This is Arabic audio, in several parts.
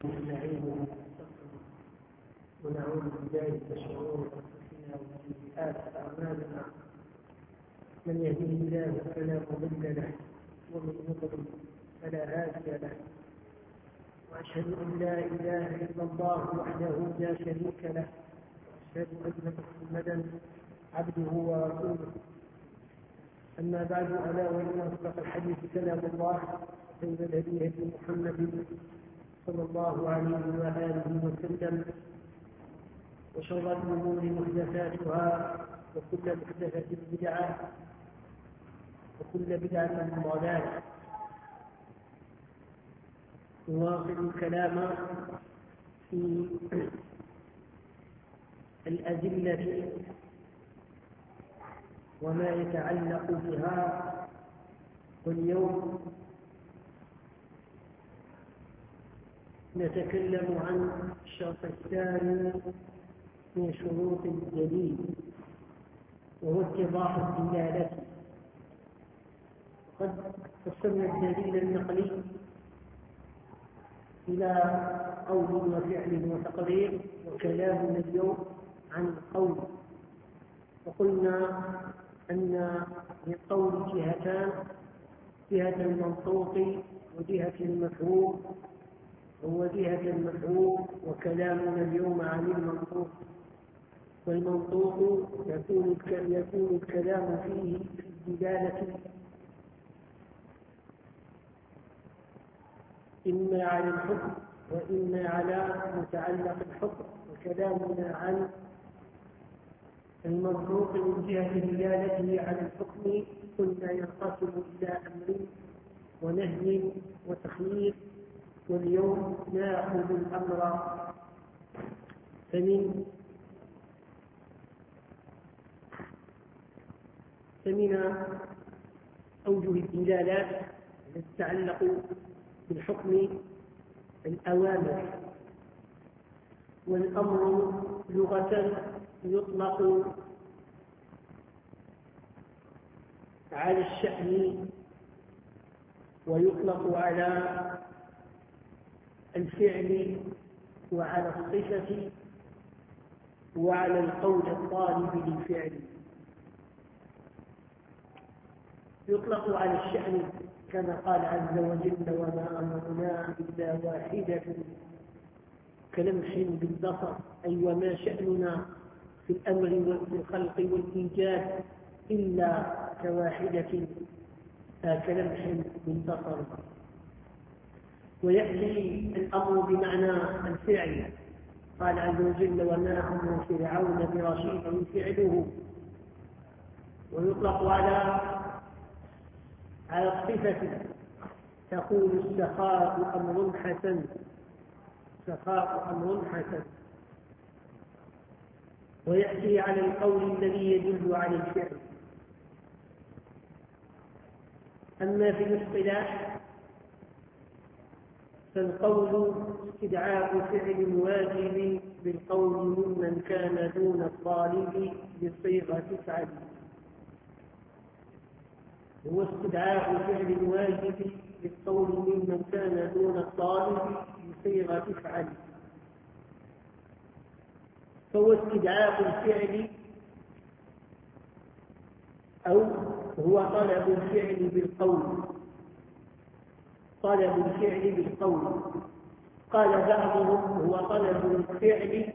نستعين ونعوذ بالله من شرور انفسنا وسيئات اعمالنا. من يهده الله فلا مضل له ومن يضلل فلا هادي له، واشهد ان لا اله الا الله وحده لا شريك له، واشهد ان محمدا عبده ورسوله. اما بعد، الا وان اصدق الحديث كلام الله، خير الهدي هدي محمد صلى الله عليه وآله وسلم، وشر الأمور محدثاتها، وكل محدثة بدعة، وكل بدعة ضلالة. نواصل الكلام في الأدلة وما يتعلق بها، واليوم نتكلم عن الشرط الثاني من شروط الدليل، وهو اتضاح الدلالة. وقد قسمنا الدليل النقلي إلى قول وفعل وتقرير، وكلامنا اليوم عن القول. وقلنا أن للقول جهتان: جهة المنطوق وجهة المفهوم، وجهة المفهوم. وكلامنا اليوم عن المنطوق. والمنطوق يكون الكلام فيه في الدلالة إما على الحكم وإما على متعلق الحكم. وكلامنا عن المنطوق من جهة دلالته على الحكم قلنا ينقسم إلى أمر ونهي وتخيير، واليوم ناخذ الأمر. فمن أوجه الدلالات التي تتعلق بالحكم الأوامر. والأمر لغة يطلق على الشأن، ويطلق على الفعل، وعلى الصفة، وعلى القول الطالب للفعل. يطلق على الشأن كما قال عز وجل: وما أمرنا إلا واحدة كلمح بالبصر، أي وما شأننا في الأمر وفي الخلق والإيجاد إلا كواحدة كلمح بالبصر. ويأتي الأمر بمعنى الفعل، قال عز وجل: وما أمر فرعون برشيد فعله. ويطلق على الصفة، تقول: السخاء أمر حسن، سخاء أمر حسن. ويأتي على القول الذي يدل على الفعل. أما في الاصطلاح فالقول استدعاء فعل واجب بالقول ممن كان دون الطالب بصيغة افعل. هو استدعاء فعل واجب بالقول ممن كان دون الطالب بصيغة افعل. فهو استدعاء الفعل، أو هو طلب الفعل بالقول. طلب الفعل بالقول. قال بعضهم: هو طلب الفعل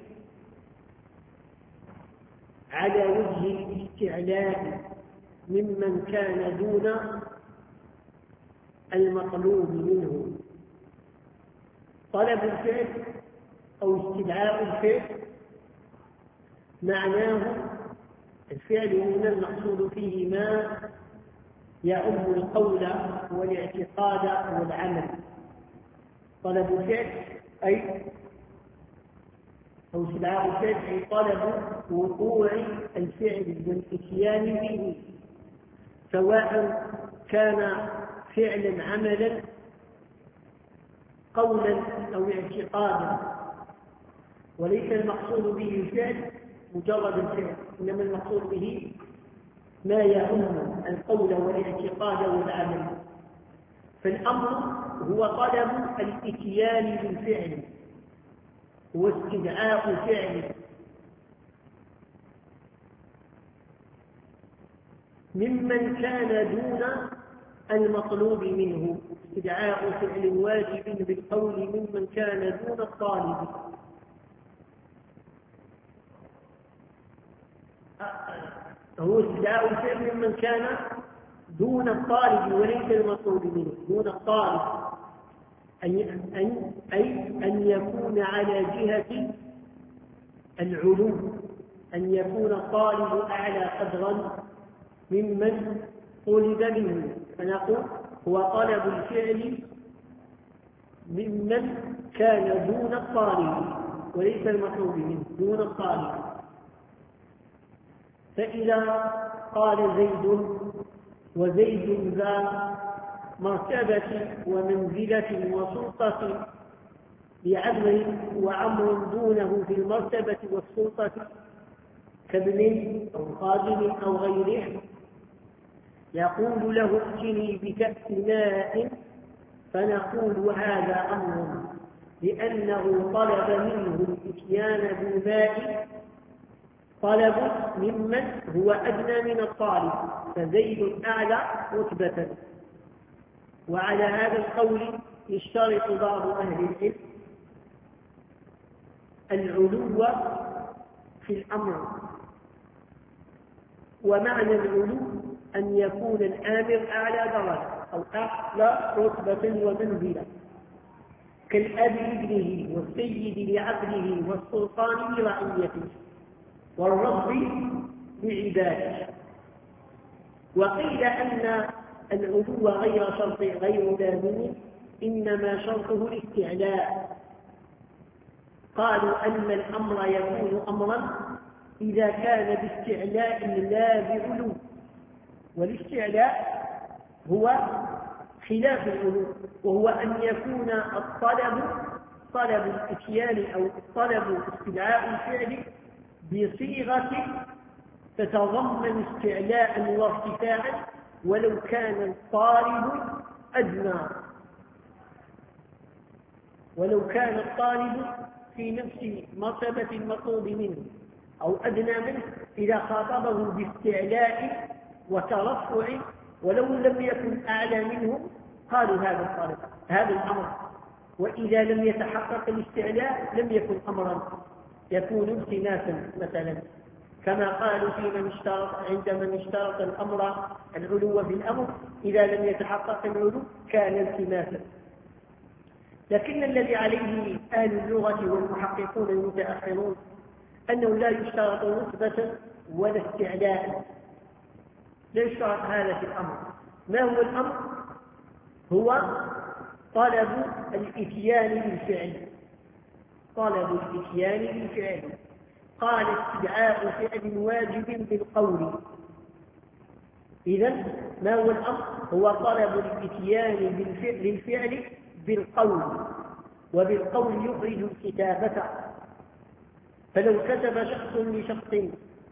على وجه الاستعلاء ممن كان دون المطلوب منه. طلب الفعل أو استدعاء الفعل معناه الفعل هنا المقصود فيه ما يعم القول والاعتقاد والعمل. طلب الفعل أو استدعاء الفعل أي طلب وقوع الفعل والإتيان به، سواء كان فعلا عملا قولا أو اعتقادا. وليس المقصود به الفعل مجرد الفعل، إنما المقصود به ما يعم القول والاعتقاد والعمل. فالأمر هو طلب الإتيان بالفعل واستدعاء فعل ممن كان دون المطلوب منه، استدعاء فعل واجب بالقول ممن كان دون الطالب. هو استدعاء الفعل ممن كان دون الطالب وليس المطلوب منه، دون الطالب، أي أن يكون على جهة العلو، أن يكون الطالب أعلى قدرا ممن طلب منه. فنقول هو طلب الفعل ممن كان دون الطالب وليس المطلوب منه، دون الطالب. فإذا قال زيد وزيد ذا مرتبة ومنزلة وسلطة لعمر وعمر دونه في المرتبة والسلطة كابن أو خادم أو غيره، يقول له ائتني بكأس ماء، فنقول هذا أمر، لأنه طلب منه الإتيان بالماء طلب ممن هو أدنى من الطالب، فزيد أعلى رتبة. وعلى هذا القول يشترط بعض أهل العلم العلو في الأمر. ومعنى العلو أن يكون الآمر أعلى درجة أو أعلى رتبة ومنزلة، كالأب لابنه والسيد لعبده والسلطان لرعيته والرب لعباده. وقيل أن العلو غير شرط غير لازم، إنما شرطه الاستعلاء. قالوا أن الأمر يكون أمرا إذا كان باستعلاء لا بعلو، والاستعلاء هو خلاف العلو، وهو أن يكون الطلب طلب الإتيان أو طلب استدعاء الفعل بصيغة تتضمن استعلاء وارتفاعا ولو كان الطالب أدنى، ولو كان الطالب في نفس مرتبة المطلوب منه أو أدنى منه، إذا خاطبه باستعلاء وترفع ولو لم يكن أعلى منه قالوا هذا الطالب هذا الأمر. وإذا لم يتحقق الاستعلاء لم يكن أمرا، يكون التماسا مثلا، كما قالوا في من اشترط عند من اشترط الأمر العلو في الأمر إذا لم يتحقق العلو كان التماسا. لكن الذي عليه أهل اللغة والمحققون المتأخرون أنه لا يشترط رتبة ولا استعلاء، لا يشترط هذا في الأمر. ما هو الأمر؟ هو طلب الإتيان بالفعل، طلب الإتيان بالفعل. قال استدعاء فعل واجب بالقول. إذن ما هو الأمر؟ هو طلب الإتيان بالفعل بالقول، وبالقول يخرج الكتابة. فلو كتب شخص لشخص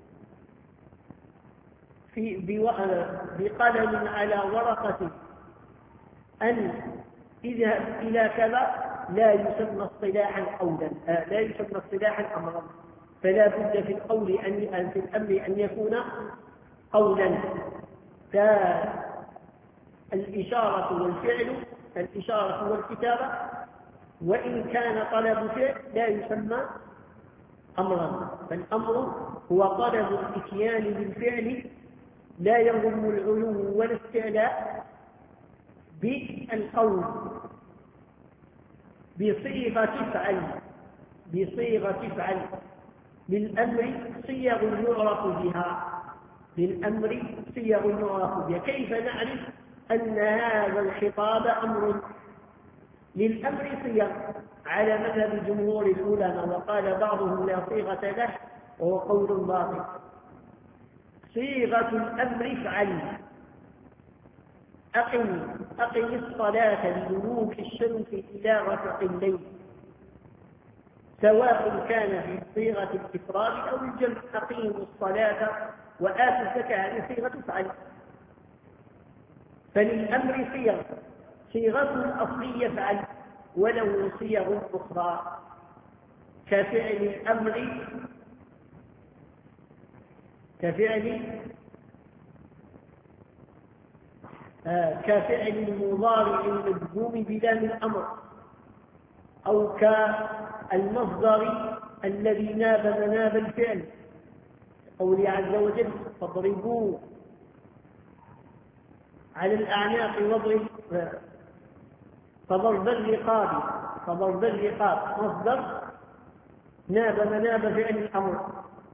بقلم على ورقة أن اذهب إلى كذا لا يسمى اصطلاحا قولا، لا يسمى اصطلاحا أمرا، فلا بد في القول في الأمر أن يكون قولا. فالإشارة والفعل، الإشارة والكتابة وإن كان طلب فعل لا يسمى أمرا، فالأمر هو طلب الإتيان بالفعل لا يضم العلو ولا استعلاء بالقول بصيغة فعل، بصيغة فعل. للأمر صيغ يعرف بها، للأمر صيغ يعرف بها. كيف نعرف أن هذا الخطاب أمر؟ للأمر صيغ على مذهب جمهور العلماء، وقال بعضهم لا صيغة له وهو قول باطل. صيغة الأمر افعل، أقم الصلاة لدلوك الشمس إلى غسق الليل، سواء كان في صيغة الإفراد أو الجمع. أقيموا الصلاة وآتوا الزكاة، هذه صيغة افعل. فللأمر صيغ، صيغة أصلية يفعل، وله صيغ أخرى كفعل الأمر، كفعل المضارع المجزوم بلام الأمر، أو كالمصدر الذي ناب مناب الفعل، قوله عز وجل فاضربوا على الأعناق واضرب، فضرب الرقاب مصدر ناب مناب فعل الأمر،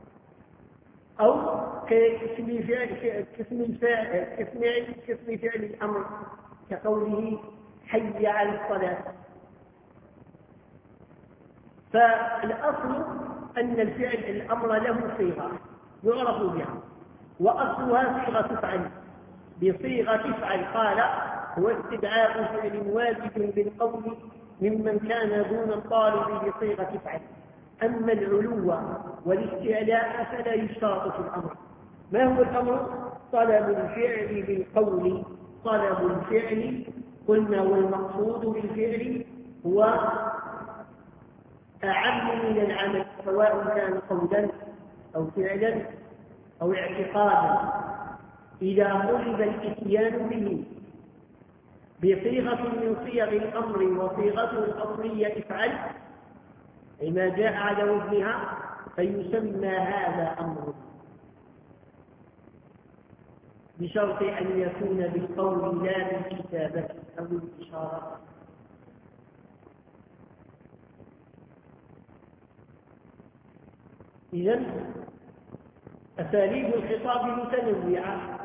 أو كاسم فعل الأمر كقوله حي على الصلاة. فالأصل أن الفعل الأمر له صيغة يعرف بها، وأصلها صيغة تفعل بصيغة تفعل. قال هو استدعاء فعل واجب بالقول ممن كان دون الطالب بصيغة تفعل. أما العلو والاستعلاء فلا يشترط في الأمر. ما هو الأمر؟ طلب الفعل بالقول. طلب الفعل قلنا والمقصود بالفعل هو أعم من العمل، سواء كان قولا أو فعلا أو اعتقادا، إذا طلب الإتيان به بصيغة من صيغ الأمر وصيغته الأصلية افعل ما جاء على وزنها فيسمى هذا أمر، بشرط أن يكون بالقول لا بالكتابة أو الإشارة. إذن أساليب الخطاب متنوعة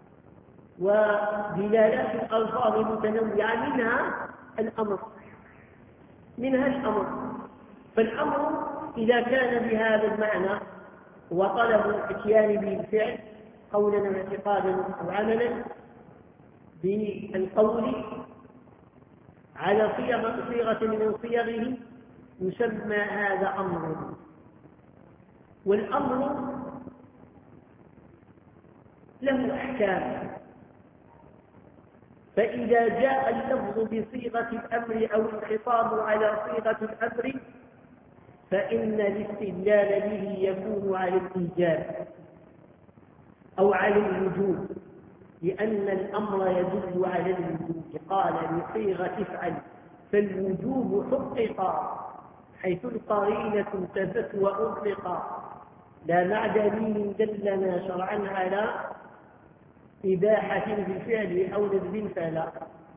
ودلالات الألفاظ متنوعة، منها الأمر. فالأمر إذا كان بهذا المعنى وطلب الاتيان بالفعل قولا واعتقادا أو عملا بالقول على صيغة من صيغه يسمى هذا أمر. والأمر له أحكام، فإذا جاء اللفظ بصيغة الأمر أو الخطاب على صيغة الأمر فإن الاستدلال به يكون على الإيجاب أو على الوجوب، لأن الأمر يدل على الوجوب. قال بصيغة افعل، فالوجوب حقق حيث القرينة انتفت وأطلق، لا مع دليل دلنا شرعا على إباحة بالفعل أو ندب فلا.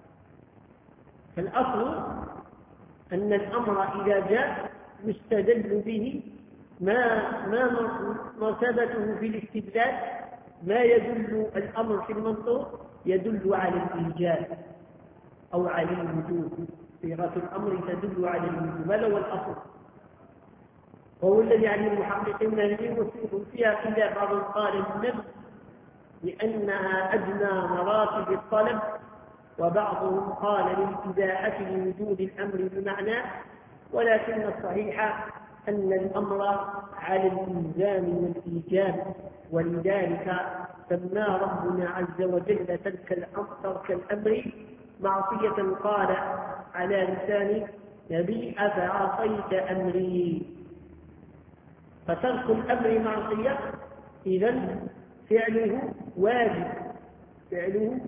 فالأصل أن الأمر إذا جاء يستدل به ما مرتبته في الاستدلال، ما يدل الأمر في المنطق يدل على الإيجاب أو على الوجوب. صيغة الأمر تدل على الوجوب، هذا هو الأصل، وهو الذي عن المحققين من المسلمين فيها خلاف. بعض قال النفس لأنها أدنى مراتب الطلب، وبعضهم قال للإباحة لوجود الأمر بمعنى، ولكن الصحيح أن الأمر على الإلزام والإيجاب، ولذلك سمى ربنا عز وجل ترك الأمر معصية. قال على لسان نبي أفعصيت أمري، فترك الأمر معصية، إذن فعله واجب.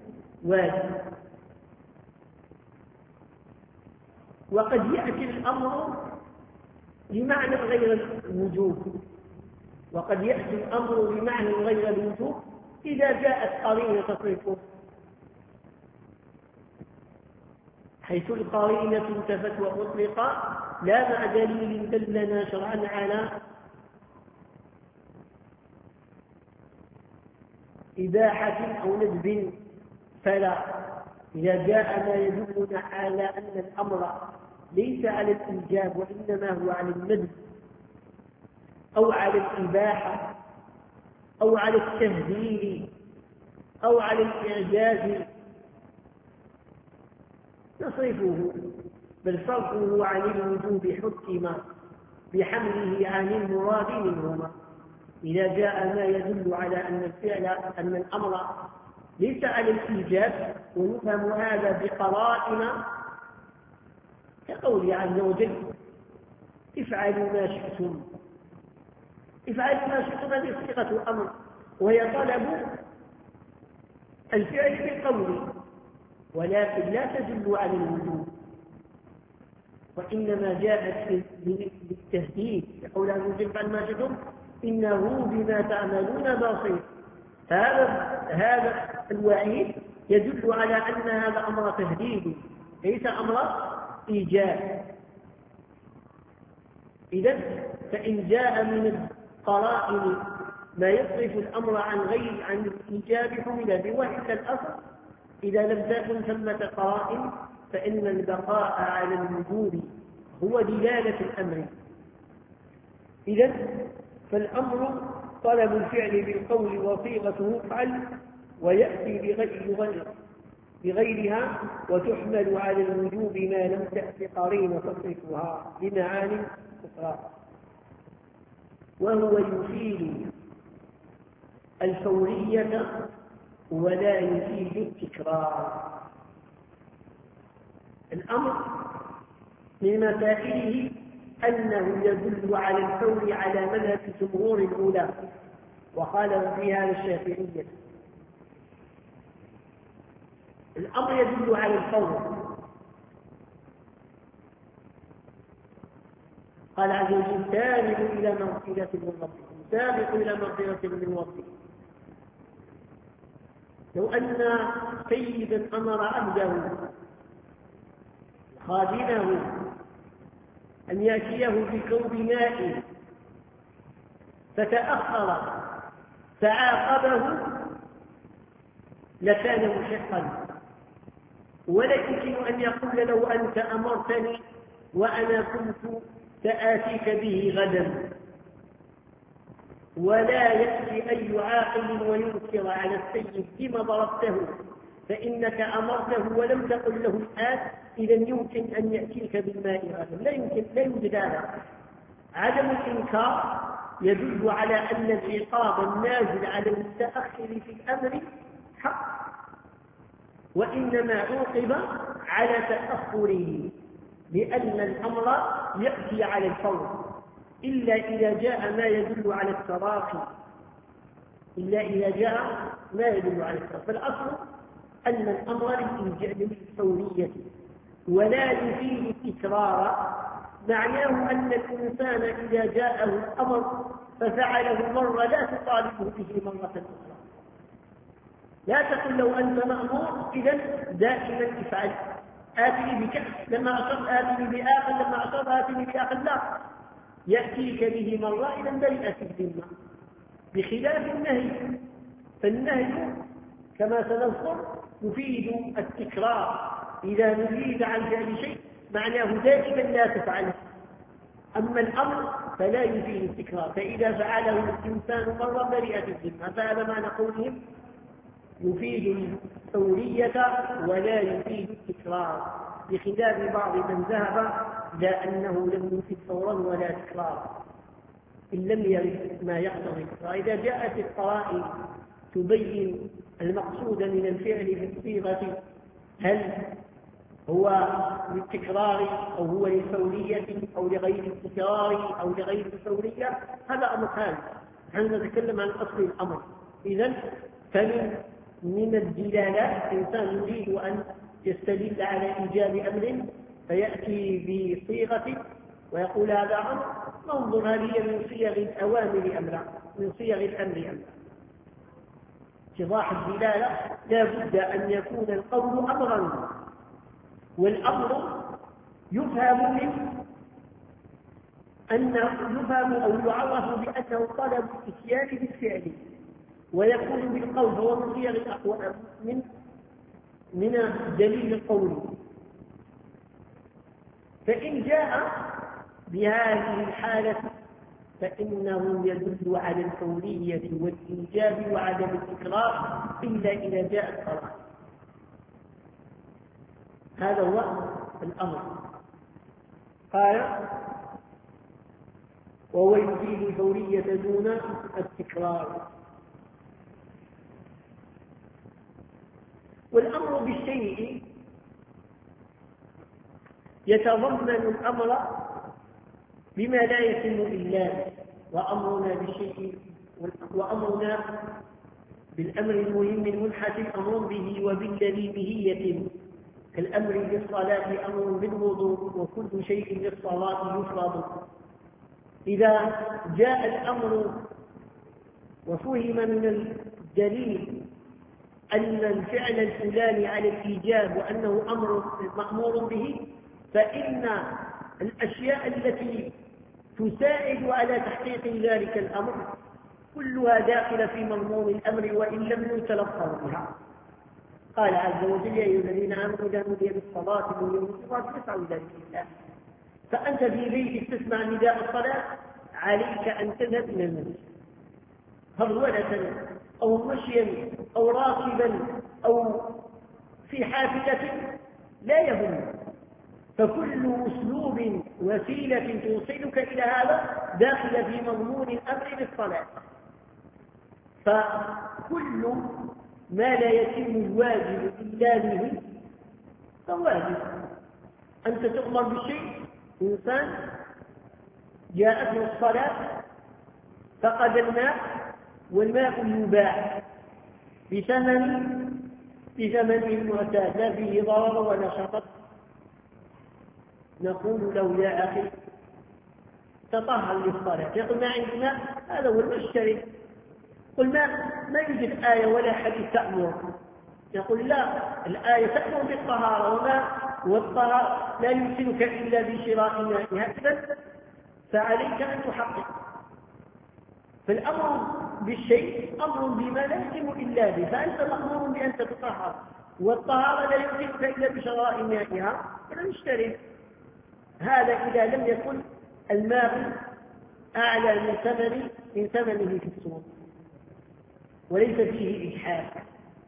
وقد يأتي الأمر بمعنى غير الوجوب، وقد يأتي الأمر بمعنى غير الوجوب إذا جاءت قرينة تصرفه، حيث القرينة انتفت وأطلق لا مع دليل دلنا شرعا على إباحة أو ندب فلا. إذا جاء ما يدلنا على أن الأمر ليس على الإيجاب وإنما هو على الندب أو على الإباحة أو على التهديد أو على الإعجاز نصرفه، بل صرفه عن الوجوب حكم بحمله عن المراد منهما. إذا جاء ما يدل على أن الأمر ليس على الإيجاب، ويفهم هذا بقرائن كقوله عز وجل افعلوا ما شئتم. افعلوا ما شئتم هذه صيغة أمر، وهي طلب الفعل بالقول، ولكن لا تدل على الوجوب، وإنما جاءت بالتهديد. يقول عز وجل افعلوا ما شئتم إنه بما تعملون بصير. هذا الوعيد يدل على أن هذا أمر تهديد ليس أمر إيجاب. إذن فإن جاء من القرائن ما يصرف الأمر عن الإيجاب حمل به، وإلا الأصل إذا لم تكن ثمة قرائن فإن البقاء على الوجوب هو دلالة الأمر. إذن فالأمر طلب الفعل بالقول وصيغته افعل، ويأتي بغيرها، وتحمل على الوجوب ما لم تأت قرينة تصرفها بمعاني أخرى. وهو يفيد الفورية ولا يفيد التكرار. الأمر من مسائله أنه يدل على الفور على مذهب جمهور الأولى، وخالف فيها الشافعية. الأمر يدل على الفور. قال عز وجل سابقوا إلى مغفرة من ربكم، سابقوا إلى مغفرة من ربكم. لو أن سيدا أمر عبده خادمه أن يأتيه بكوب ماء فتأخر فعاقبه لكان مشقا، ولا يمكن أن يقول له أنت أمرتني وأنا كنت سآتيك به غدا. ولا يأتي أي عاقل وينكر على السيد بما ضربته فإنك أمرته ولم تقل له الآن إذا يمكن أن يأتيك بالماء غدا. لا يمكن، لا يوجد هذا. عدم الإنكار يدل على أن العقاب النازل على المتأخر في الأمر حق، وإنما عوقب على تأخره، لأن الأمر يأتي على الفور إلا إذا جاء ما يدل على التراخي، فالأصل أن الأمر للفورية ولا يفيد التكرار. معناه أن الإنسان إذا جاءه الأمر ففعله مرة لا تطالبه به مرة أخرى. لا تقل له أنت مأمور إذا دائما افعل، آتني بكأس لما أشرت، آتني بآخر لما أشرت، آتني بآخر. لا، يأتيك به مرة إذا برئت الذمة، بخلاف النهي. فالنهي كما سنذكر يفيد التكرار. إذا نهيت عن فعل شيء معناه دائما لا تفعله. أما الأمر فلا يفيد التكرار، فإذا فعله الإنسان مرة برئت الذمة. فهذا معنى قولهم يفيد الفورية ولا يفيد التكرار، بخلاف بعض من ذهب إلى أنه لم يفيد فورا ولا تكرار إن لم يرد ما يقتضي التكرار. إذا جاءت القرائن تبين المقصود من الفعل بالصيغة، هل هو للتكرار أو هو للفورية أو لغير التكرار أو لغير الفورية، هذا أمر ثاني. نحن نتكلم عن أصل الأمر. إذن فمن الدلالات إنسان يريد أن يستدل على إيجاب أمر فيأتي بصيغة ويقول هذا أمر، ننظر هل هي من صيغ الأوامر أم لا، من صيغ الأمر أم لا. اتضاح الدلالة لا بد أن يكون القول أمرا، والأمر يفهم منه يفهم أو يعرف بأنه طلب الإتيان بالفعل، ويكون بالقول هو من صيغ الأقوال من دليل القول. فإن جاء بهذه الحالة فإنه يدل على الفورية والإيجاب وعدم التكرار إلا إذا جاءت قرائن. هذا هو الأمر. قال وهو يفيد الفورية دون التكرار. والأمر بالشيء يتضمن الأمر بما لا يتم إلا به، وأمرنا بالشيء وأمرنا بالأمر المهم المنحسن أمر به وبالذي به يتم، كالأمر بالصلاة أمر بالوضوء وكل شيء للصلاة يفرض. إذا جاء الأمر وفهم من الدليل أن الفعل الفلاني على الإيجاب وأنه أمر مأمور به، فإن الأشياء التي تساعد على تحقيق ذلك الأمر كلها داخلة في مضمون الأمر وإن لم يتلفظ بها. قال عز وجل: يا أيها الذين آمنوا إذا نودي للصلاة من يوم الجمعة فاسعوا إلى ذكر الله. فأنت في بيتك تسمع نداء الصلاة، عليك أن تذهب إلى المسجد هرولة أو مشيا أو راكبا أو في حافلة لا يهم، فكل أسلوب وسيلة توصلك إلى هذا داخل في مضمون الأمر بالصلاة. فكل ما لا يتم الواجب إلا به فواجب. أنت تؤمر بالشيء، إنسان جاءته الصلاة فقد الماء والماء يباع بثمن المعتاد لا فيه ضرر ولا شطط، نقول له: يا أخي تطهر للصلاة. يقول: ما عندي ماء. هذا هو المشتري. قل: ما يوجد آية ولا حديث تأمر. يقول: لا، الآية تأمر بالطهارة والطهارة لا يمكنك إلا بشراء مائها، إذن فعليك أن تحقق. فالأمر بالشيء أمر بما لا يتم إلا به، فأنت مأمور بأن تتطهر، والطهارة لا يمكنك إلا بشراء مائها، إذن اشتري. هذا إذا لم يكن الماء أعلى من ثمنه في السوق وليس فيه إجحاف،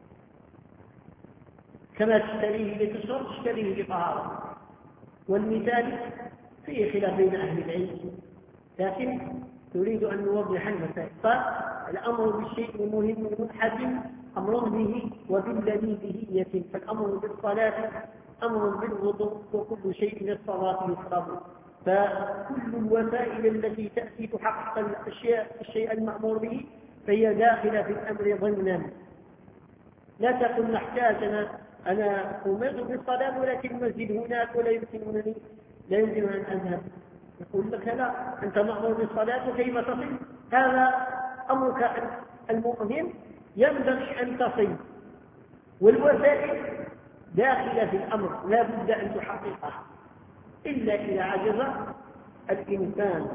كما تشتريه لتشرب تشتريه لطهارة. والمثال فيه خلاف بين أهل العلم، لكن نريد أن نوضح المسائل. فالأمر بالشيء المهم المنحسن أمر به وبالذي به يتم، فالأمر بالصلاة أمر بالوضوء وكل شيء للصلاة يفرض. فكل الوسائل التي تأتي تحقق الشيء المأمور به فهي داخلة في الأمر ضمنا. لا تقل: نحتاج، أنا أمرت بالصلاة ولكن المسجد هناك ولا يمكن أن أذهب. يقول لك: لا، أنت مأمور بالصلاة وكيف تصل؟ هذا أمرك المؤمن، ينبغي أن تصل، والوسائل داخلة في الأمر لا بد أن تحققها، إلا إذا عجز الإنسان.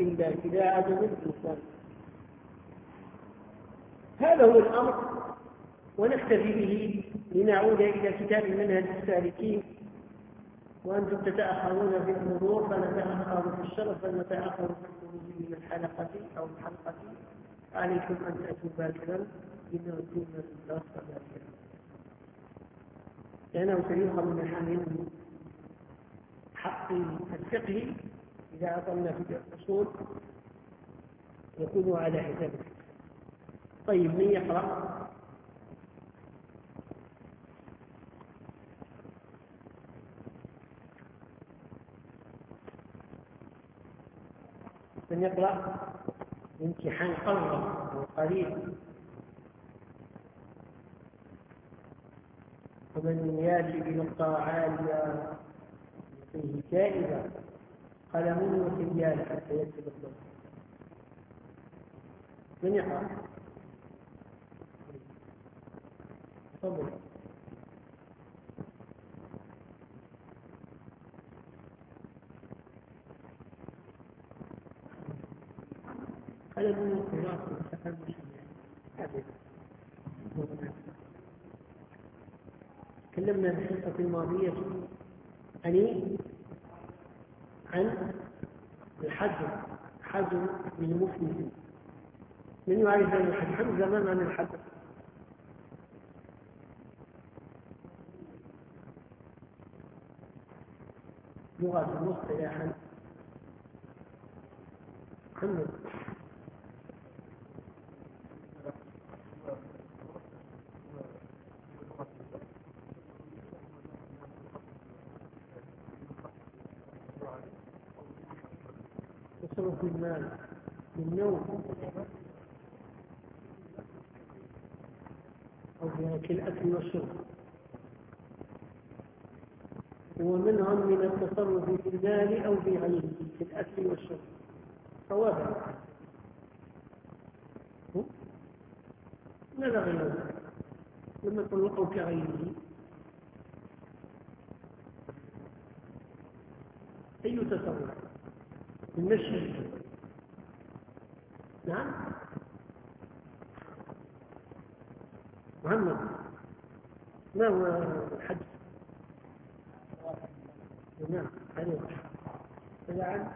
هذا هو الأمر، ونكتفي به لنعود إلى كتاب منهج السالكين. وأنتم تتأخرون في الحضور فنتأخر في الشرف فنتأخر في الخروج من الحلقة أو الحلقة. عليكم أن تأتوا باكرا إنه كنا في الدرس باكرا، لأنه سيؤخذ من حامل حق الفقه إذا أطلنا في الأصول يكون على حسابه. طيب، من يقرأ؟ من يقرأ؟ امتحان قريب ومن ياتي بنقطة عالية فيه جائزة قلم وسيال حتى يكتب الضوء. من يقرأ؟ تفضل. قلم وسيال تكلمنا في الحصة الماضية عن الحجر للمفلس. من يعرف عن الحجر زمان عن الحجر؟ لغة مصطلحا محمد. تصرف المال بالنوم أو بالأكل والشرب، ومنهم من التصرف في المال أو في غيره في الأكل والشرب صوابا ماذا غيره لما يقول أو كغيره أي تصرف المشي؟ نعم محمد ما هو الحج؟ نعم عليه طبعا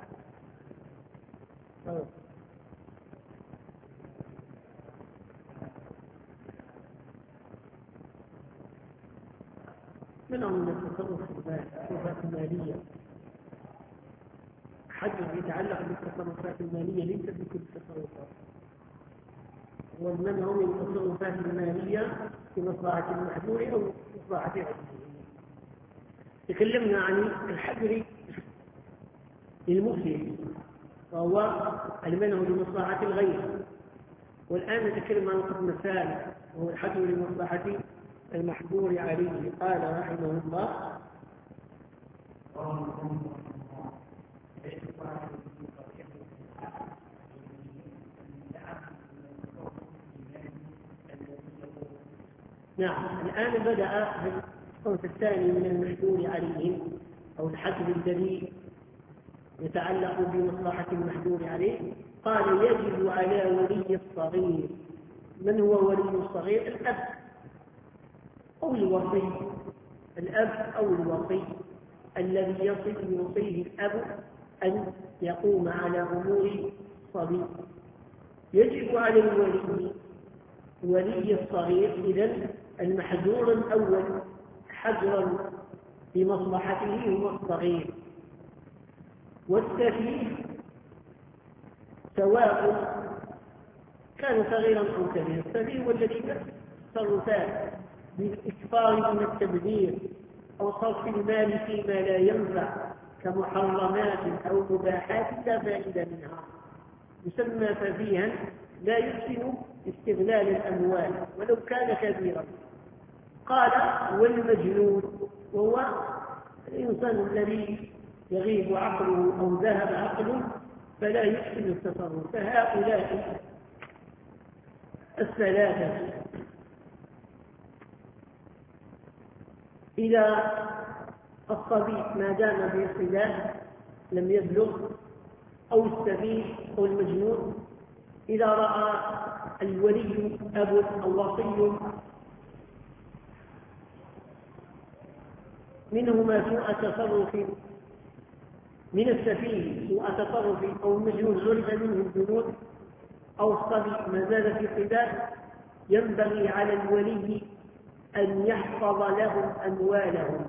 منهم من التصرف في التصرفات المالية. حجر يتعلق بالتصرفات المالية ليس بكل التصرفات، ومنهم من التصرفات المالية في مصلحة المحجور أو مصلحة غيره. تكلمنا عن الحجر للمفسد وهو المنع لمصلحة الغير، والآن نتكلم عن القسم الثالث وهو الحجر لمصلحة المحجور عليه. قال رحمه الله نعم. الآن بدأ الصنف الثاني من المحجور عليهم أو الحجر الذي يتعلق بمصلحة المحجور عليه. قال يجب على ولي الصغير. من هو ولي الصغير؟ الأب أو الوصي، الأب أو الوصي الذي يوصيه الأب أن يقوم على أمور الصبي. يجب على ولي الصغير إذن المحجور الأول حجرا بمصلحته هو الصغير، والسفيه سواء كان صغيرا أو كبيرا. السفيه هو الذي تصرفات بالإكثار من التبذير أو صرف المال فيما لا ينفع كمحرمات أو مباحات لا فائدة منها، يسمى سفيها لا يحسن استغلال الأموال ولو كان كبيرا. قال والمجنون وهو الإنسان الذي يغيب عقله أو ذهب عقله فلا يحسن التصرف. فهؤلاء الثلاثة إذا الصبي ما دام بصلاح لم يبلغ أو السفيه أو المجنون، إذا رأى الولي أب أو وصي منهما سوء تصرف من السفيه سوء تصرف أو المجنون عرف منه الجنون أو الصبي ما زال في خلاف، ينبغي على الولي أن يحفظ لهم أموالهم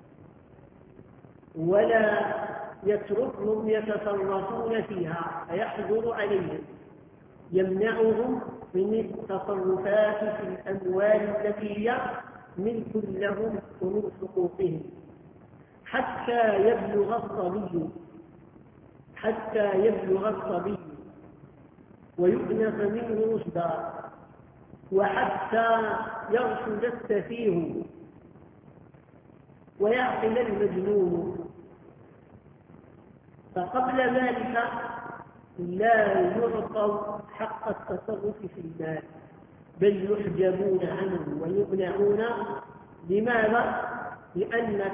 ولا يتركهم يتصرفون فيها، فيحظر عليهم يمنعهم من التصرفات في الأموال التي هي ملك لهم ومن حقوقهم حتى يبلغ الصبي ويؤنف منه رشدا، وحتى يرشد السفيه ويعقل المجنون. فقبل ذلك لا يعطوا حق التصرف في المال بل يحجبون عنه ويمنعون. لماذا؟ لأن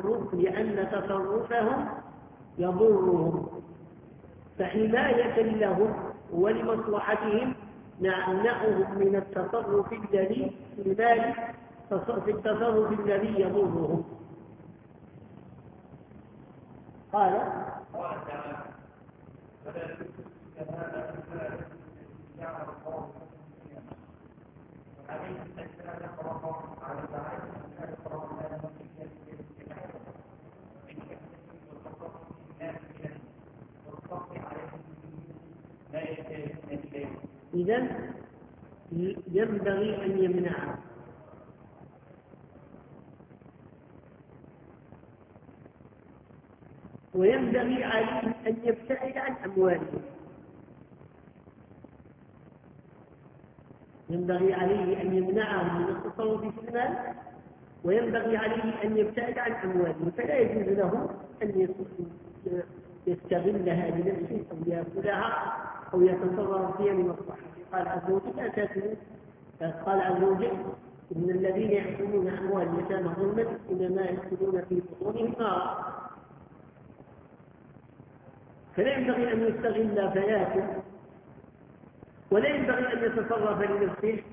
تصرفهم يضرهم، فحماية لهم ولمصلحتهم نمنعهم من التصرف الذي في المال في التصرف الذي يضرهم. قال إذن ينبغي أن يمنعه. وينبغي عليه أن يبتعد عن أموالهم. ينبغي عليه أن يمنعهم من التصرف في المال، وينبغي عليه أن يبتعد عن أموالهم، فلا يجوز له أن يستغلها لنفسه أو يأكلها أو يتصرف فيها لمصلحته. قال عز وجل إن الذين يأكلون أموال اليتامى ظلما إنما يأكلون في بطونهم نارا. فلا ينبغي أن يستغل فياكل، ولا ينبغي أن يتصرف لنفسه،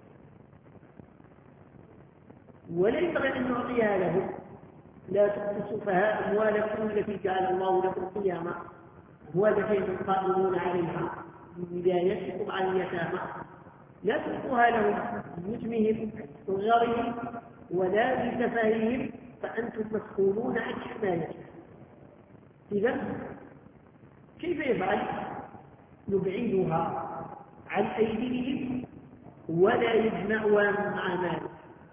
ولا ينبغي أن يعطيها له. لا تؤتوا السفهاء أموالكم التي جعل الله لكم قياما، أموال التي قائمون عليها بولايتكم على اليتامى، لا تؤتوها لهم بنجمهم وصغرهم ولا بسفههم، فأنتم مسؤولون عن حمايتها. إذا كيف يفعل؟ يبعدها عن أيديهم ولا يجمعها مع ماله،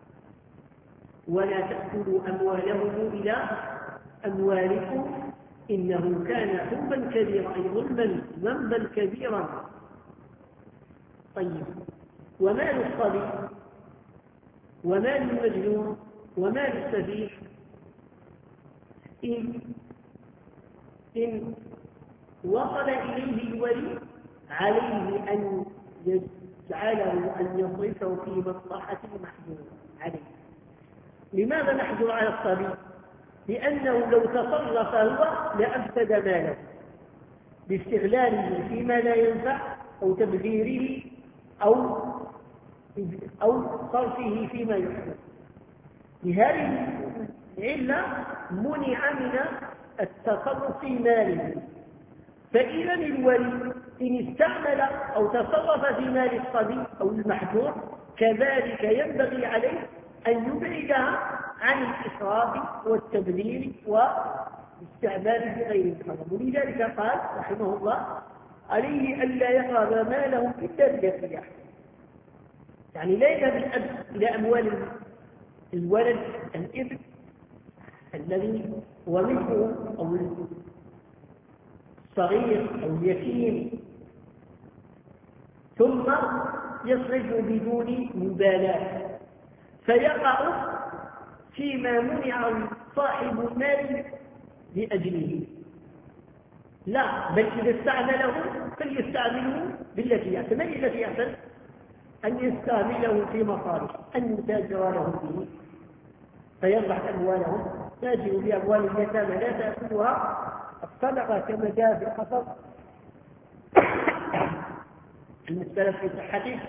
ولا تأكلوا أموالهم إلى أموالكم إنه كان حبا كبيرا، أي ظلما ذنبا كبيرا. طيب، ومال الصبي ومال المجنون ومال السفيه إن وصل إليه الولي عليه أن يجعله أن يصرفه في مصلحة محجور عليه. لماذا نحجر على الصبي؟ لأنه لو تصرف هو لأفسد ماله باستغلاله فيما لا ينفع أو تبذيره أو صرفه فيما يحسن. لهذه العلة منع من التصرف في ماله. فإذا الولي إن استعمل أو تصرف في مال الصبي أو المحجور كذلك ينبغي عليه أن يبعدها عن الإسراف والتبذير والاستعمال بغير الحرام. ولذلك قال رحمه الله عليه ألا يقرب مالهم إلا باليقين، يعني لا يذهب الأب إلى أموال الولد الابن الذي هو منه أو الصغير أو اليتيم ثم يصرف بدون مبالاة، فيقع فيما منع صاحب المال لأجله. لا، بل إذا استعمله فليستعمله بالتي يحسن. ما التي يحسن؟ أن يستعمله في مصالح، أن يتاجر له به فيربح أموالهم. تاجر بأموال اليتامى لا تأكلها الصدقة كما جاء في القصص المختلف في صحته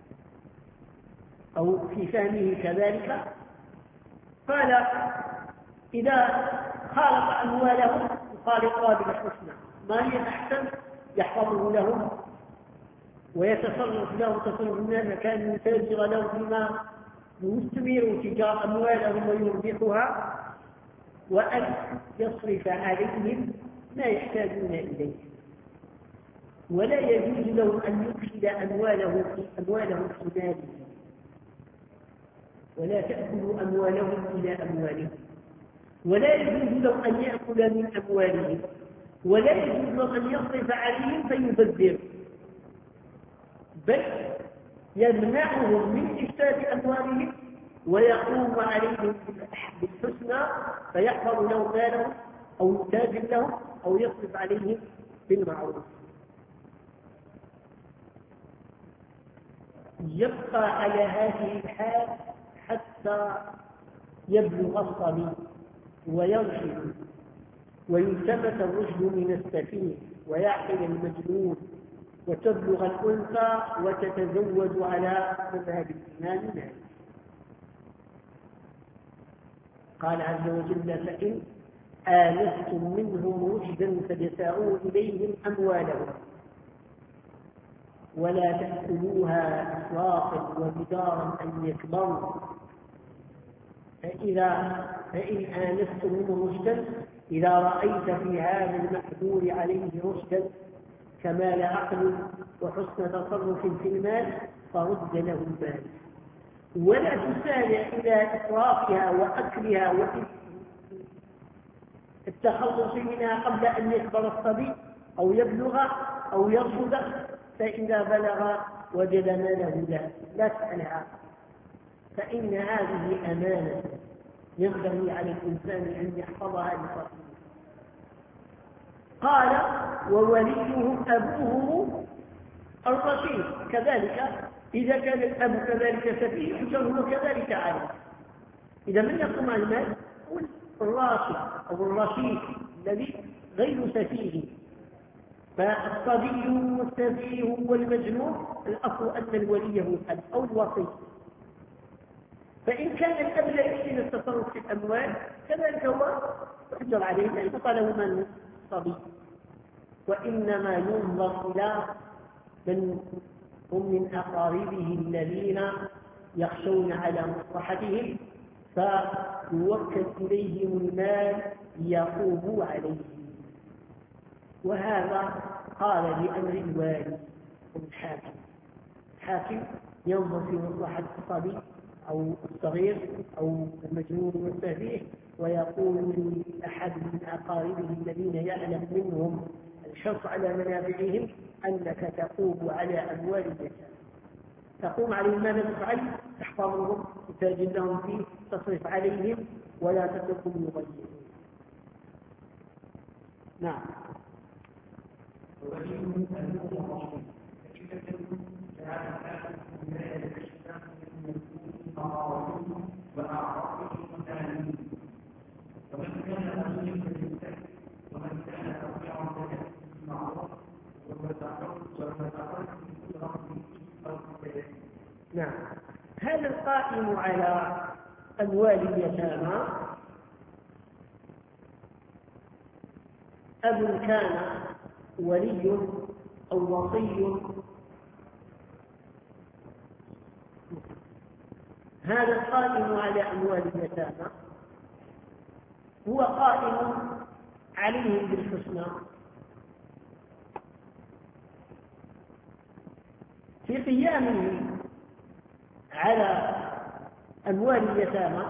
أو في فهمه كذلك. قال إذا خالط أموالهم يخالطها بالحسنى، ما هي الأحسن يحفظه لهم ويتصرف له تصرف الناس، كان يتاجر له فيما يستمر تجار أموالهم ويربحها، وأن يصرف عليهم ما يحتاجون إليه. ولا يجوز له أن يدخل أموالهم في ماله، ولا تأكلوا أموالهم إلى أموالهم، ولا يجوز له أن يأكل من أموالهم، ولا يجوز له أن يصرف عليهم فيبذر، بل يمنعهم من إفساد أموالهم ويقوم عليهم بالحسنى فيحفظ لهم مالهم أو يتاجر لهم أو يصرف عليهم بالمعروف. يبقى على هذه الحال حتى يبلغ الصبي ويرشد ويلتمس الرشد من السفيه ويعقل المجنون وتبلغ الأنثى وتتزوج على مذهب الإمام مالك. قال عز وجل فإن آنستم منهم رشدا فادفعوا إليهم أموالهم ولا تأكلوها إسرافا وبدارا أن يكبروا فإن آنستم منهم رشدا إذا رأيت في هذا المحذور عليه رشدا كمال عقل وحسن تصرف في المال فرد له المال، ولا تسارع إلى إسرافها وأكلها التخلص منها قبل أن يكبر الصبي أو يبلغ أو يرشد، فإذا بلغ وجد ماله لا تسألها، فإن هذه أمانة ينبغي على الإنسان أن يحفظها لصاحبه. قال ووليهم أبوهم الرشيد، كذلك إذا كان الأب كذلك سفيه يحجره كذلك عليه. إذا من يقوم على المال الراشد أو الرشيد الذي غير سفيه. فالصبي والسفيه والمجنون الأصل أن الولي هو الأب أو الوصي. فإن كان الأب لا يحسن التصرف في الأموال كذلك هو يحجر عليه لأن طاله من الصبي. وإنما ينظر إلى من هم من أقاربه الذين يخشون على مصلحتهم فيوكل إليهم المال ليقوموا عليه. وهذا قال بأمر الوالي والحاكم. الحاكم ينظر في مصلحة الصبي أو الصغير أو المجنون والسفيه ويقول لأحد من أقاربه الذين يعلم منهم الحرص على منافعهم أنك تقوم على أموال اليتامى، تقوم عليهم ماذا تفعل؟ تحفظهم وتجد لهم فيه، تصرف عليهم ولا تتركهم يضيعون. نعم. نعم. هذا القائم على أموال اليتامى أب كان ولي أو وصي، هذا القائم على أموال اليتامى هو قائم عليهم بالحسنى في قيامه على أموال اليتامى.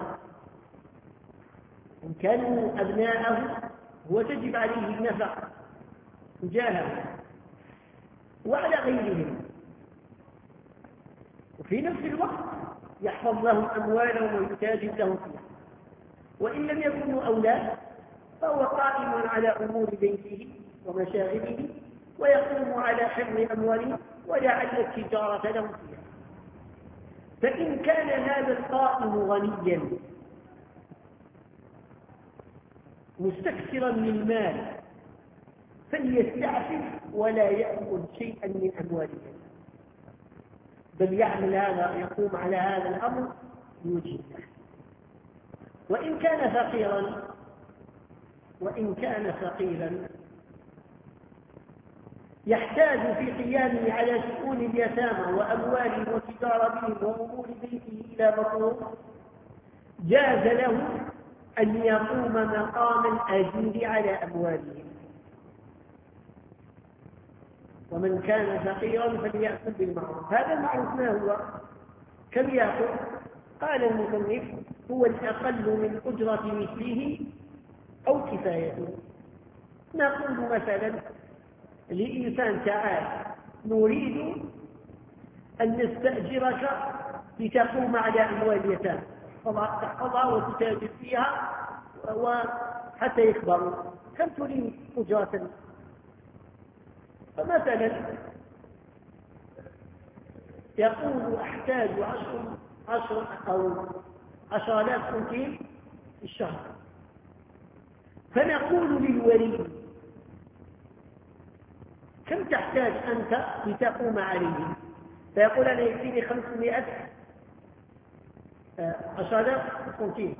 إن كانوا أبناءه هو تجب عليه النفقة تجاههم وعلى غيرهم، وفي نفس الوقت يحفظ لهم أموالهم ويتاجر لهم فيها. وإن لم يكونوا أولاد فهو قائم على أمور بيته ومشاغله ويقوم على حفظ أموالهم ويعد التجارة لهم فيها. فإن كان هذا القائم غنيا مستكثرا من المال فليستعفف ولا يأخذ شيئا من أموالهم، بل يعمل هذا، يقوم على هذا الأمر يوجد. وإن كان فقيرا يحتاج في قيامه على شؤون اليتامى وأموالهم وتجارتهم وأمور بيته إلى مصروف، جاز له أن يقوم مقام الأجير على أموالهم. ومن كان فقيرا فليأكل بالمعروف. هذا المعروف ما هو؟ كم يأكل؟ قال المصنف هو الأقل من أجرة مثله أو كفايته. نقول مثلا لإنسان تعال نريد أن نستأجرك لتقوم على أموال اليتامى تحفظها وتتاجر فيها وحتى يكبروا، كم تريد أجرة؟ فمثلا يقول أحتاج 10 أو 10,000 سنتين في الشهر، فنقول للولي كم تحتاج أنت لتقوم عليه؟ فيقول أنا يكفيني 500 10,000 سنتين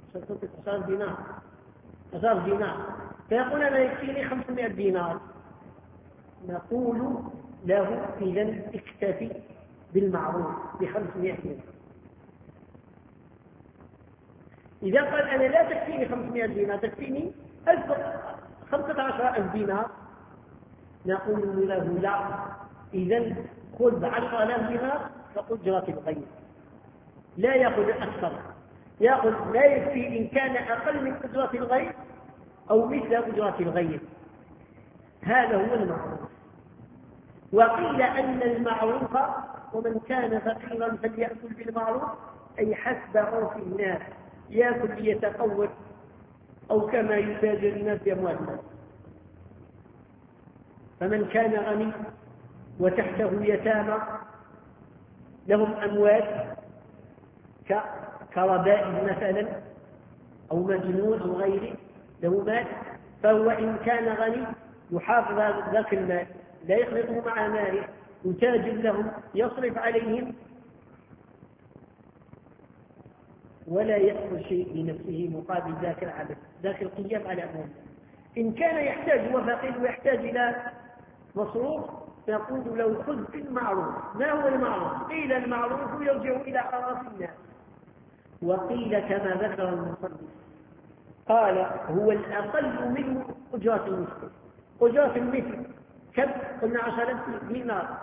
10 دينار، فيقول أنا يكفيني 500 دينار. نقول له إذن اكتفي بالمعروف ب500 دينار. إذا قال أنا لا تكفيني 500 دينار تكفيني 15,000 دينار، نقول له لا، إذن خذ 10,000 دينار كأجرة الغير، لا يأخذ أكثر، يأخذ لا يكفي. إن كان أقل من أجرة الغير أو مثل أجرة الغير، هذا هو المعروف. وقيل أن المعروف ومن كان فقيرا فليأكل بالمعروف، أي حسب عرف الناس، يأكل ليتقوت أو كما يتاجر الناس بأموال الناس. فمن كان غني وتحته يتامى لهم أموال كربائب مثلا أو مجنون أو غيره له مال، فهو إن كان غني يحافظ على ذاك المال، لا يخلطه مع ماله، يتاجر لهم، يصرف عليهم، ولا يأخذ شيء لنفسه مقابل ذاك العبث، ذاك القيام على أموال. إن كان يحتاج وفقير ويحتاج إلى مصروف نقول له خذ بالمعروف. ما هو المعروف؟ قيل المعروف يرجع إلى أعراف الناس، وقيل كما ذكر المصنف قال هو الأقل منه أجرة المثل. أجرة المثل كم؟ قلنا 10 دينار،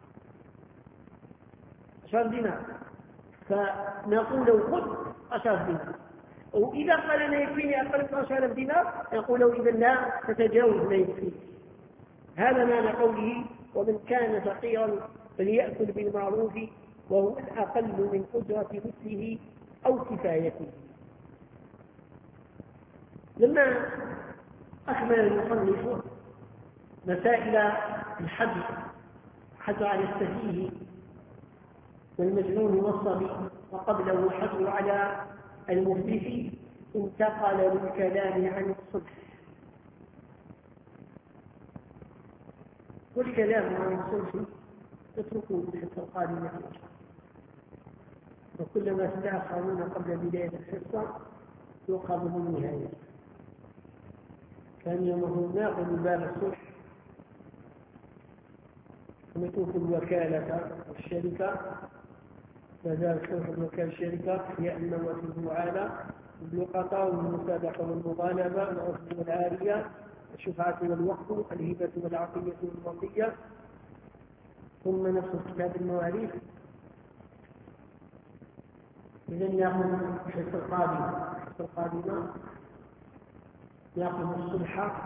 10 دينار، فنقول له خذ 10 دينار. وإذا قال أنا يكفيني أقل من 10 دينار نقول له إذا لا تتجاوز ما يكفيك. هذا معنى قوله ومن كان فقيرا فليأكل بالمعروف، وهو الأقل من أجرة مثله أو كفايته. لما أكمل المصنف مسائل الحد، حد على السفيه والمجنون والصبي، وقبله حد على المفلس، انتقل للكلام عن الصلح. والكلام عن الصلح اتركوا الحصة القادمة، وكلما استأخرون قبل بداية الحصة يؤخذ من نهاية. كان يوم ناخذ باب الصلح ونشوف الوكالة والشركة، فذلك صلح الوكالة الشركة هي النوة المعالى، اللقطة والمسابقة والمغالبة، العصر والعارية، الشفعة والوقف، الهبة والعطية والوصية، ثم نفس كتاب المواريث. إذن يأخذ الحصة القادمة يأخذ الصلح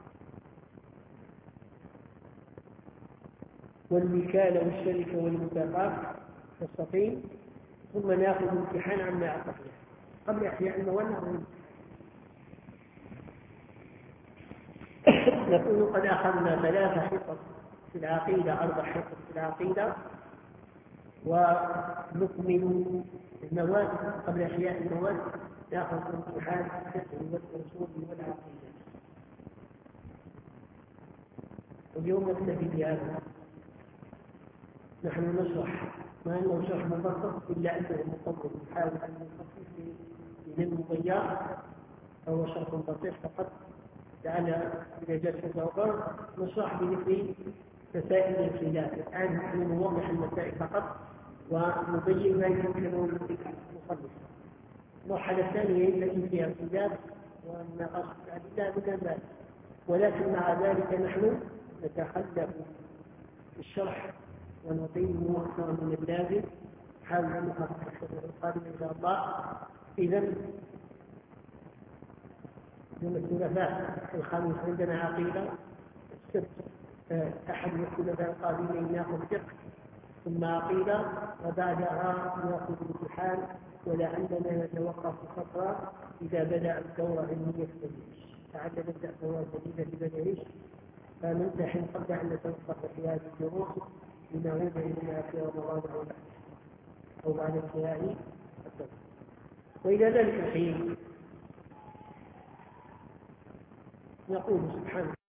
والوكالة والشركة والمسابقات حصتين، ثم نأخذ امتحان عما أعطيه قبل إحياء الموانع. نكون قد أخذنا 3 حصص في العقيدة، 4 حصص في العقيدة، ونكمل المواد قبل إحياء المواد نأخذ امتحان الفقه والأصول والعقيدة. واليوم نكتفي بهذا. نحن نشرح ما أنه شرح مبسط إلا أنه مطول، نحاول أن نخفف من المضيعات، فهو شرح بسيط فقط، لعل إذا جاء الجواب نشرح بمثل مسائل الخلاف. الآن نحن نوضح المسائل فقط ونبين ما يمكن المصنف. المرحلة الثانية التي فيها الخلاف والنقاش في الأدلة من ذلك، ولكن مع ذلك نحن نتخلف في الشرح ونطيل أكثر من اللازم، حاول أن نخفف الحصة القادمة إن شاء الله. إذا يوم الثلاثاء الخامس عندنا عقيدة، السبت أحد الثلاثاء القادمين ناخذ فقه ثم عقيدة، وبعدها ناخذ امتحان، ولعلنا نتوقف فترة إذا بدأ الدورة العلمية في الجيش. لعل نبدأ دورة جديدة في الجيش فنمتحن قبل أن نتوقف في هذه الدروس لنعود إليها في رمضان أو بعد انتهاء الدورة. وإلى ذلك الحين نقول سبحانه